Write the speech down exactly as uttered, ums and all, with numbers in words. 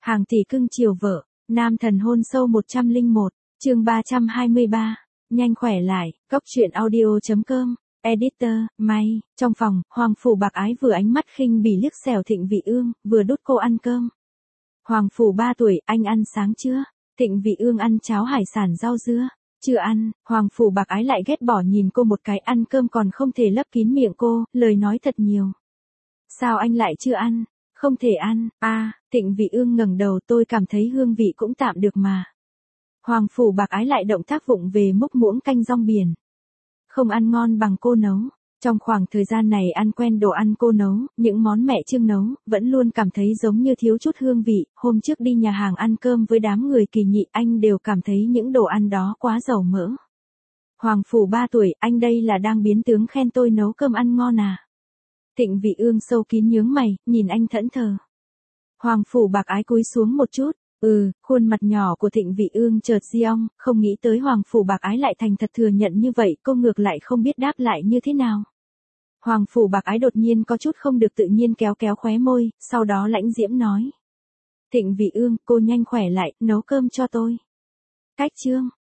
Hàng tỷ cưng chiều vợ, nam thần hôn sâu một trăm lẻ một, chương ba trăm hai mươi ba, nhanh khỏe lại, cốc truyện audio.com, editor, may, trong phòng, Hoàng Phủ Bạc Ái vừa ánh mắt khinh bỉ liếc xẻo Thịnh Vị Ương, vừa đút cô ăn cơm. Hoàng Phủ ba tuổi, anh ăn sáng chưa? Thịnh Vị Ương ăn cháo hải sản rau dưa. Chưa ăn, Hoàng Phủ Bạc Ái lại ghét bỏ nhìn cô một cái, ăn cơm còn không thể lấp kín miệng cô, lời nói thật nhiều. Sao anh lại chưa ăn? Không thể ăn, a à, Thịnh Vị Ương ngẩng đầu, tôi cảm thấy hương vị cũng tạm được mà. Hoàng Phủ Bạc Ái lại động tác vụng về múc muỗng canh rong biển. Không ăn ngon bằng cô nấu. Trong khoảng thời gian này ăn quen đồ ăn cô nấu, những món mẹ Trương nấu, vẫn luôn cảm thấy giống như thiếu chút hương vị. Hôm trước đi nhà hàng ăn cơm với đám người Kỳ Nhị, anh đều cảm thấy những đồ ăn đó quá dầu mỡ. Hoàng Phủ ba tuổi, anh đây là đang biến tướng khen tôi nấu cơm ăn ngon à? Thịnh Vị Ương sâu kín nhướng mày, nhìn anh thẫn thờ. Hoàng Phủ Bạc Ái cúi xuống một chút. Ừ, khuôn mặt nhỏ của Thịnh Vị Ương chợt giong, không nghĩ tới Hoàng Phủ Bạc Ái lại thành thật thừa nhận như vậy, cô ngược lại không biết đáp lại như thế nào. Hoàng Phủ Bạc Ái đột nhiên có chút không được tự nhiên kéo kéo khóe môi, sau đó lãnh diễm nói. Thịnh Vị Ương, cô nhanh khỏe lại, nấu cơm cho tôi. Cách chương.